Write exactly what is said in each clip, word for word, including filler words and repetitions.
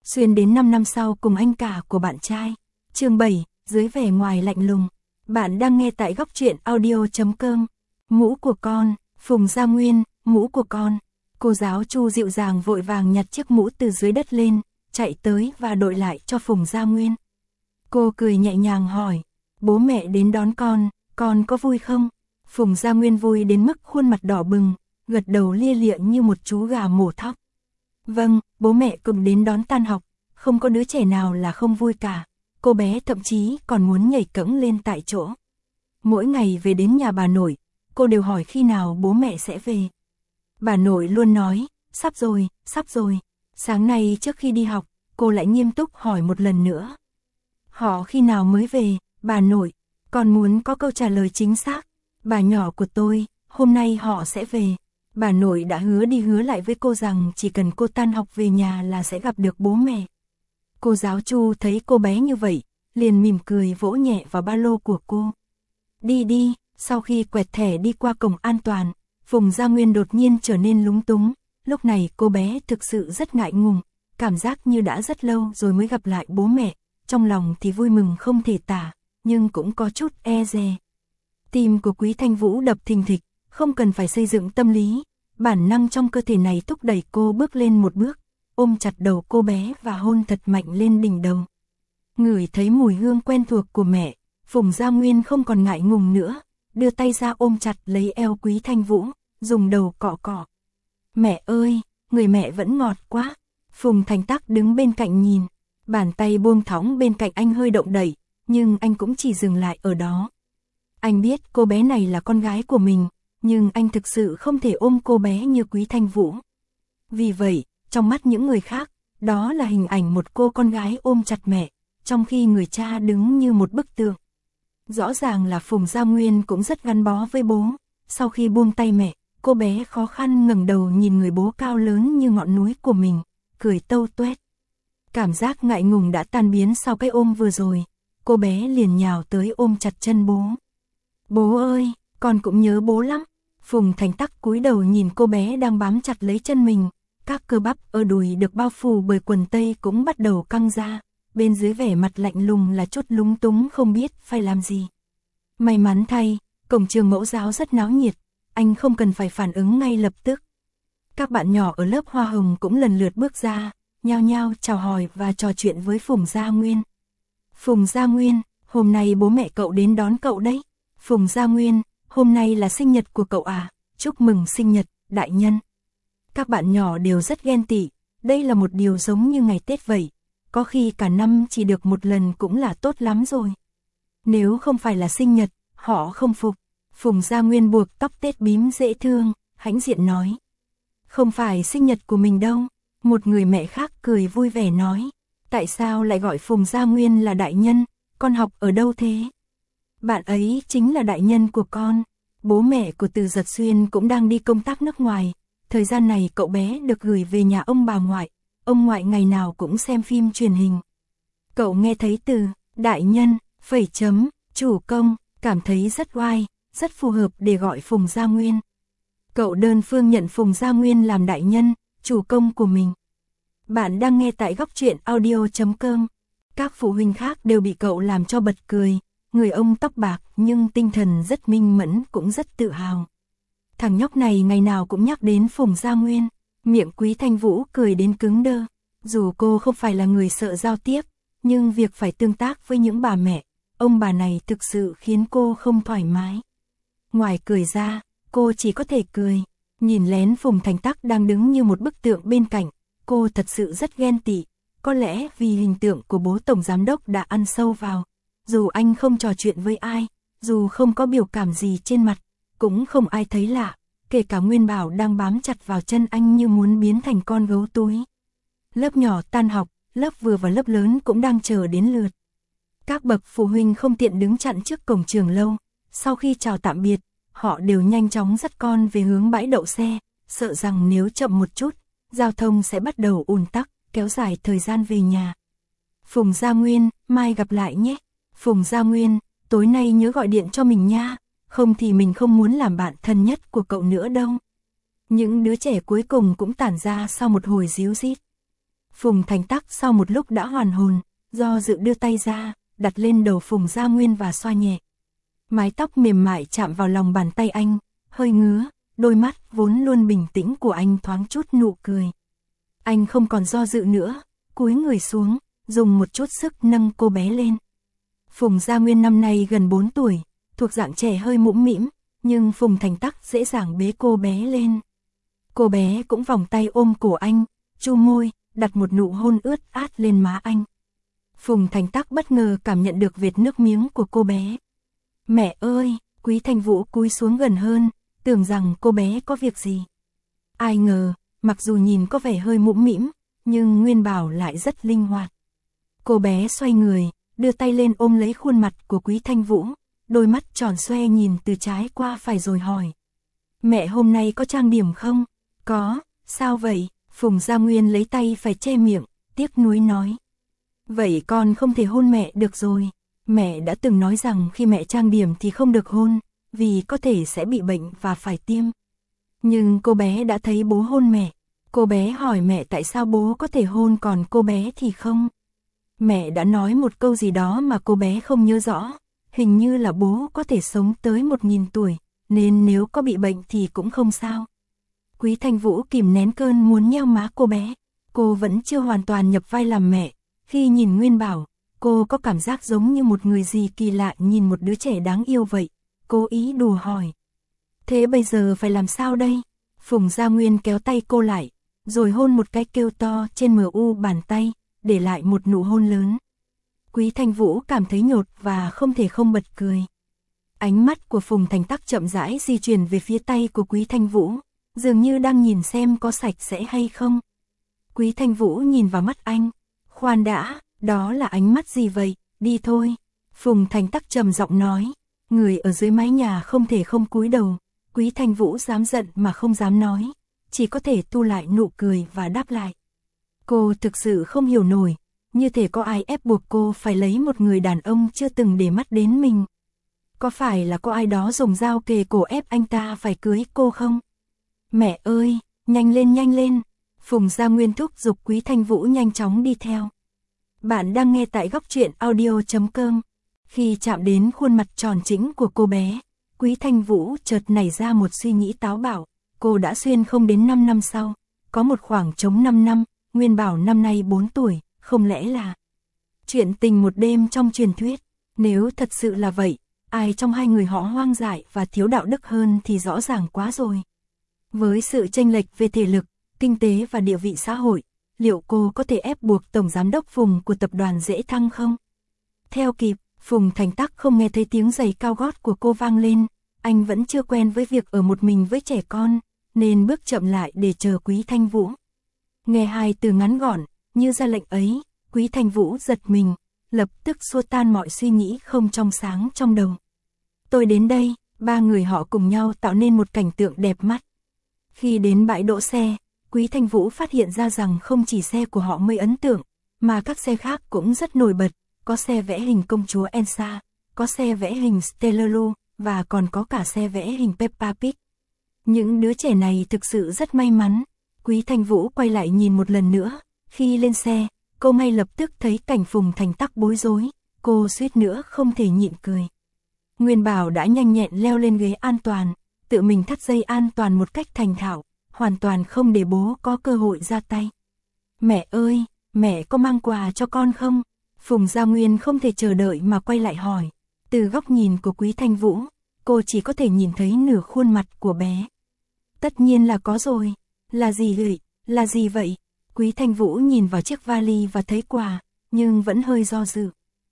xuyên đến năm năm sau cùng anh cả của bạn trai. Chương bảy, dưới vẻ ngoài lạnh lùng. Bạn đang nghe tại góc truyện audio chấm com. Mũ của con, Phùng Gia Nguyên, mũ của con. Cô giáo Chu dịu dàng vội vàng nhặt chiếc mũ từ dưới đất lên, chạy tới và đội lại cho Phùng Gia Nguyên. Cô cười nhẹ nhàng hỏi, bố mẹ đến đón con, con có vui không? Phùng Gia Nguyên vui đến mức khuôn mặt đỏ bừng, gật đầu lia lịa như một chú gà mổ thóc. Vâng, bố mẹ cùng đến đón tan học, không có đứa trẻ nào là không vui cả. Cô bé thậm chí còn muốn nhảy cẫng lên tại chỗ. Mỗi ngày về đến nhà bà nội, cô đều hỏi khi nào bố mẹ sẽ về. Bà nội luôn nói, sắp rồi, sắp rồi. Sáng nay trước khi đi học, cô lại nghiêm túc hỏi một lần nữa. Họ khi nào mới về, bà nội, con muốn có câu trả lời chính xác. Bà nhỏ của tôi, hôm nay họ sẽ về. Bà nội đã hứa đi hứa lại với cô rằng chỉ cần cô tan học về nhà là sẽ gặp được bố mẹ. Cô giáo Chu thấy cô bé như vậy, liền mỉm cười vỗ nhẹ vào ba lô của cô. Đi đi, sau khi quẹt thẻ đi qua cổng an toàn, Phùng Gia Nguyên đột nhiên trở nên lúng túng. Lúc này cô bé thực sự rất ngại ngùng, cảm giác như đã rất lâu rồi mới gặp lại bố mẹ. Trong lòng thì vui mừng không thể tả, nhưng cũng có chút e dè. Tim của Quý Thanh Vũ đập thình thịch, không cần phải xây dựng tâm lý. Bản năng trong cơ thể này thúc đẩy cô bước lên một bước, ôm chặt đầu cô bé và hôn thật mạnh lên đỉnh đầu. Ngửi thấy mùi hương quen thuộc của mẹ, Phùng Gia Nguyên không còn ngại ngùng nữa, đưa tay ra ôm chặt lấy eo Quý Thanh Vũ, dùng đầu cọ cọ. Mẹ ơi, người mẹ vẫn ngọt quá. Phùng Thành Tắc đứng bên cạnh nhìn, bàn tay buông thõng bên cạnh anh hơi động đẩy, nhưng anh cũng chỉ dừng lại ở đó. Anh biết cô bé này là con gái của mình, nhưng anh thực sự không thể ôm cô bé như Quý Thanh Vũ. Vì vậy, trong mắt những người khác, đó là hình ảnh một cô con gái ôm chặt mẹ, trong khi người cha đứng như một bức tượng. Rõ ràng là Phùng Gia Nguyên cũng rất gắn bó với bố. Sau khi buông tay mẹ, cô bé khó khăn ngẩng đầu nhìn người bố cao lớn như ngọn núi của mình, cười tâu tuét. Cảm giác ngại ngùng đã tan biến sau cái ôm vừa rồi, cô bé liền nhào tới ôm chặt chân bố. Bố ơi, con cũng nhớ bố lắm. Phùng Thành Tắc cúi đầu nhìn cô bé đang bám chặt lấy chân mình, các cơ bắp ở đùi được bao phủ bởi quần tây cũng bắt đầu căng ra, bên dưới vẻ mặt lạnh lùng là chút lúng túng không biết phải làm gì. May mắn thay, cổng trường mẫu giáo rất náo nhiệt, anh không cần phải phản ứng ngay lập tức. Các bạn nhỏ ở lớp hoa hồng cũng lần lượt bước ra, nhao nhao chào hỏi và trò chuyện với Phùng Gia Nguyên. Phùng Gia Nguyên, hôm nay bố mẹ cậu đến đón cậu đấy. Phùng Gia Nguyên, hôm nay là sinh nhật của cậu à, chúc mừng sinh nhật, đại nhân. Các bạn nhỏ đều rất ghen tị, đây là một điều giống như ngày Tết vậy, có khi cả năm chỉ được một lần cũng là tốt lắm rồi. Nếu không phải là sinh nhật, họ không phục. Phùng Gia Nguyên buộc tóc tết bím dễ thương, hãnh diện nói. Không phải sinh nhật của mình đâu, một người mẹ khác cười vui vẻ nói. Tại sao lại gọi Phùng Gia Nguyên là đại nhân, con học ở đâu thế? Bạn ấy chính là đại nhân của con. Bố mẹ của Từ Giật Xuyên cũng đang đi công tác nước ngoài. Thời gian này cậu bé được gửi về nhà ông bà ngoại. Ông ngoại ngày nào cũng xem phim truyền hình. Cậu nghe thấy từ đại nhân, phẩy chấm, chủ công, cảm thấy rất oai, rất phù hợp để gọi Phùng Gia Nguyên. Cậu đơn phương nhận Phùng Gia Nguyên làm đại nhân, chủ công của mình. Bạn đang nghe tại góc truyện audio chấm com. Các phụ huynh khác đều bị cậu làm cho bật cười. Người ông tóc bạc nhưng tinh thần rất minh mẫn cũng rất tự hào. Thằng nhóc này ngày nào cũng nhắc đến Phùng Gia Nguyên. Miệng Quý Thanh Vũ cười đến cứng đơ. Dù cô không phải là người sợ giao tiếp, nhưng việc phải tương tác với những bà mẹ, ông bà này thực sự khiến cô không thoải mái. Ngoài cười ra, cô chỉ có thể cười. Nhìn lén Phùng Thành Tắc đang đứng như một bức tượng bên cạnh, cô thật sự rất ghen tị. Có lẽ vì hình tượng của bố tổng giám đốc đã ăn sâu vào. Dù anh không trò chuyện với ai, dù không có biểu cảm gì trên mặt, cũng không ai thấy lạ, kể cả Nguyên Bảo đang bám chặt vào chân anh như muốn biến thành con gấu túi. Lớp nhỏ tan học, lớp vừa và lớp lớn cũng đang chờ đến lượt. Các bậc phụ huynh không tiện đứng chặn trước cổng trường lâu, sau khi chào tạm biệt, họ đều nhanh chóng dắt con về hướng bãi đậu xe, sợ rằng nếu chậm một chút, giao thông sẽ bắt đầu ùn tắc, kéo dài thời gian về nhà. Phùng Gia Nguyên, mai gặp lại nhé. Phùng Gia Nguyên, tối nay nhớ gọi điện cho mình nha, không thì mình không muốn làm bạn thân nhất của cậu nữa đâu. Những đứa trẻ cuối cùng cũng tản ra sau một hồi ríu rít. Phùng Thành Tắc sau một lúc đã hoàn hồn, do dự đưa tay ra, đặt lên đầu Phùng Gia Nguyên và xoa nhẹ. Mái tóc mềm mại chạm vào lòng bàn tay anh, hơi ngứa, đôi mắt vốn luôn bình tĩnh của anh thoáng chút nụ cười. Anh không còn do dự nữa, cúi người xuống, dùng một chút sức nâng cô bé lên. Phùng Gia Nguyên năm nay gần bốn tuổi, thuộc dạng trẻ hơi mũm mĩm, nhưng Phùng Thành Tắc dễ dàng bế cô bé lên. Cô bé cũng vòng tay ôm cổ anh, chu môi, đặt một nụ hôn ướt át lên má anh. Phùng Thành Tắc bất ngờ cảm nhận được vệt nước miếng của cô bé. Mẹ ơi, Quý Thanh Vũ cúi xuống gần hơn, tưởng rằng cô bé có việc gì. Ai ngờ, mặc dù nhìn có vẻ hơi mũm mĩm, nhưng Nguyên Bảo lại rất linh hoạt. Cô bé xoay người, đưa tay lên ôm lấy khuôn mặt của Quý Thanh Vũ, đôi mắt tròn xoe nhìn từ trái qua phải rồi hỏi. Mẹ hôm nay có trang điểm không? Có, sao vậy? Phùng Gia Nguyên lấy tay phải che miệng, tiếc nuối nói. Vậy con không thể hôn mẹ được rồi. Mẹ đã từng nói rằng khi mẹ trang điểm thì không được hôn, vì có thể sẽ bị bệnh và phải tiêm. Nhưng cô bé đã thấy bố hôn mẹ. Cô bé hỏi mẹ tại sao bố có thể hôn còn cô bé thì không. Mẹ đã nói một câu gì đó mà cô bé không nhớ rõ. Hình như là bố có thể sống tới một nghìn tuổi, nên nếu có bị bệnh thì cũng không sao. Quý Thanh Vũ kìm nén cơn muốn nheo má cô bé. Cô vẫn chưa hoàn toàn nhập vai làm mẹ. Khi nhìn Nguyên Bảo, cô có cảm giác giống như một người gì kỳ lạ nhìn một đứa trẻ đáng yêu vậy. Cô ý đùa hỏi. Thế bây giờ phải làm sao đây? Phùng Gia Nguyên kéo tay cô lại, rồi hôn một cái kêu to trên mờ u bàn tay, để lại một nụ hôn lớn. Quý Thanh Vũ cảm thấy nhột và không thể không bật cười. Ánh mắt của Phùng Thành Tắc chậm rãi di chuyển về phía tay của Quý Thanh Vũ, dường như đang nhìn xem có sạch sẽ hay không. Quý Thanh Vũ nhìn vào mắt anh. Khoan đã, đó là ánh mắt gì vậy? Đi thôi. Phùng Thành Tắc trầm giọng nói. Người ở dưới mái nhà không thể không cúi đầu. Quý Thanh Vũ dám giận mà không dám nói, chỉ có thể thu lại nụ cười và đáp lại. Cô thực sự không hiểu nổi, như thể có ai ép buộc cô phải lấy một người đàn ông chưa từng để mắt đến mình. Có phải là có ai đó dùng dao kề cổ ép anh ta phải cưới cô không? Mẹ ơi, nhanh lên nhanh lên. Phùng Gia Nguyên thúc giục Quý Thanh Vũ nhanh chóng đi theo. Bạn đang nghe tại góc truyện audio chấm com. Khi chạm đến khuôn mặt tròn trĩnh của cô bé, Quý Thanh Vũ chợt nảy ra một suy nghĩ táo bạo. Cô đã xuyên không đến năm năm sau, có một khoảng trống năm năm, Nguyên Bảo năm nay bốn tuổi, không lẽ là chuyện tình một đêm trong truyền thuyết? Nếu thật sự là vậy, ai trong hai người họ hoang dại và thiếu đạo đức hơn thì rõ ràng quá rồi. Với sự chênh lệch về thể lực, kinh tế và địa vị xã hội, liệu cô có thể ép buộc Tổng Giám đốc Phùng của tập đoàn Dễ Thăng không? Theo kịp, Phùng Thành Tắc không nghe thấy tiếng giày cao gót của cô vang lên, anh vẫn chưa quen với việc ở một mình với trẻ con, nên bước chậm lại để chờ Quý Thanh Vũ. Nghe hai từ ngắn gọn, như ra lệnh ấy, Quý Thanh Vũ giật mình, lập tức xua tan mọi suy nghĩ không trong sáng trong đầu. Tôi đến đây, ba người họ cùng nhau tạo nên một cảnh tượng đẹp mắt. Khi đến bãi đỗ xe, Quý Thanh Vũ phát hiện ra rằng không chỉ xe của họ mới ấn tượng, mà các xe khác cũng rất nổi bật, có xe vẽ hình công chúa Elsa, có xe vẽ hình Stellaloo, và còn có cả xe vẽ hình Peppa Pig. Những đứa trẻ này thực sự rất may mắn. Quý Thanh Vũ quay lại nhìn một lần nữa, khi lên xe, cô ngay lập tức thấy cảnh Phùng Thành Tắc bối rối, cô suýt nữa không thể nhịn cười. Nguyên Bảo đã nhanh nhẹn leo lên ghế an toàn, tự mình thắt dây an toàn một cách thành thạo, hoàn toàn không để bố có cơ hội ra tay. Mẹ ơi, mẹ có mang quà cho con không? Phùng Gia Nguyên không thể chờ đợi mà quay lại hỏi. Từ góc nhìn của Quý Thanh Vũ, cô chỉ có thể nhìn thấy nửa khuôn mặt của bé. Tất nhiên là có rồi. Là gì vậy? Là gì vậy? Quý Thanh Vũ nhìn vào chiếc vali và thấy quà, nhưng vẫn hơi do dự.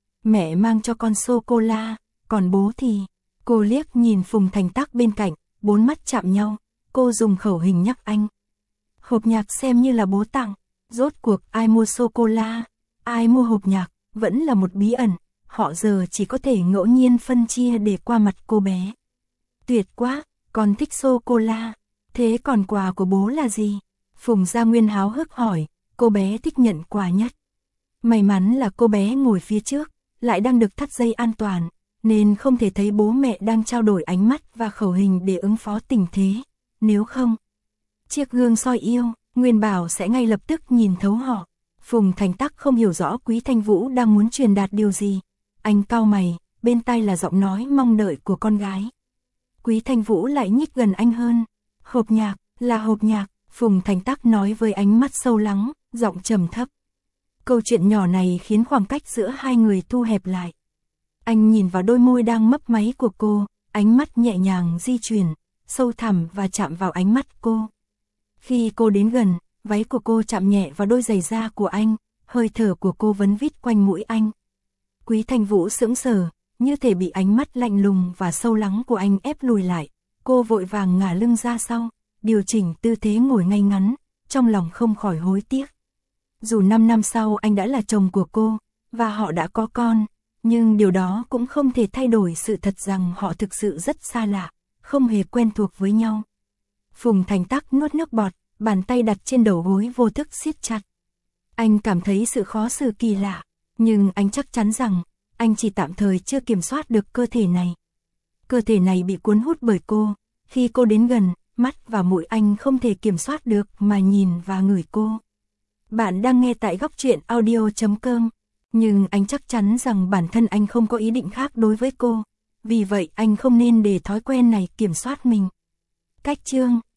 Mẹ mang cho con sô-cô-la, còn bố thì... Cô liếc nhìn Phùng Thành Tắc bên cạnh, bốn mắt chạm nhau, cô dùng khẩu hình nhắc anh. Hộp nhạc xem như là bố tặng, rốt cuộc ai mua sô-cô-la, ai mua hộp nhạc, vẫn là một bí ẩn, họ giờ chỉ có thể ngẫu nhiên phân chia để qua mặt cô bé. Tuyệt quá, con thích sô-cô-la, thế còn quà của bố là gì? Phùng Gia Nguyên háo hức hỏi, cô bé thích nhận quà nhất. May mắn là cô bé ngồi phía trước, lại đang được thắt dây an toàn, nên không thể thấy bố mẹ đang trao đổi ánh mắt và khẩu hình để ứng phó tình thế, nếu không. Chiếc gương soi yêu, Nguyên Bảo sẽ ngay lập tức nhìn thấu họ. Phùng Thành Tắc không hiểu rõ Quý Thanh Vũ đang muốn truyền đạt điều gì. Anh cau mày, bên tai là giọng nói mong đợi của con gái. Quý Thanh Vũ lại nhích gần anh hơn. Hộp nhạc, là hộp nhạc, Phùng Thành Tắc nói với ánh mắt sâu lắng, giọng trầm thấp. Câu chuyện nhỏ này khiến khoảng cách giữa hai người thu hẹp lại. Anh nhìn vào đôi môi đang mấp máy của cô, ánh mắt nhẹ nhàng di chuyển, sâu thẳm và chạm vào ánh mắt cô. Khi cô đến gần, váy của cô chạm nhẹ vào đôi giày da của anh, hơi thở của cô vấn vít quanh mũi anh. Quý Thanh Vũ sững sờ, như thể bị ánh mắt lạnh lùng và sâu lắng của anh ép lùi lại. Cô vội vàng ngả lưng ra sau, điều chỉnh tư thế ngồi ngay ngắn, trong lòng không khỏi hối tiếc. Dù năm năm sau anh đã là chồng của cô, và họ đã có con, nhưng điều đó cũng không thể thay đổi sự thật rằng họ thực sự rất xa lạ, không hề quen thuộc với nhau. Phùng Thành Tắc nuốt nước bọt, bàn tay đặt trên đầu gối vô thức siết chặt. Anh cảm thấy sự khó xử kỳ lạ, nhưng anh chắc chắn rằng, anh chỉ tạm thời chưa kiểm soát được cơ thể này. Cơ thể này bị cuốn hút bởi cô, khi cô đến gần, mắt và mũi anh không thể kiểm soát được mà nhìn và ngửi cô. Bạn đang nghe tại góc truyện audio chấm com, nhưng anh chắc chắn rằng bản thân anh không có ý định khác đối với cô, vì vậy anh không nên để thói quen này kiểm soát mình. Cách chương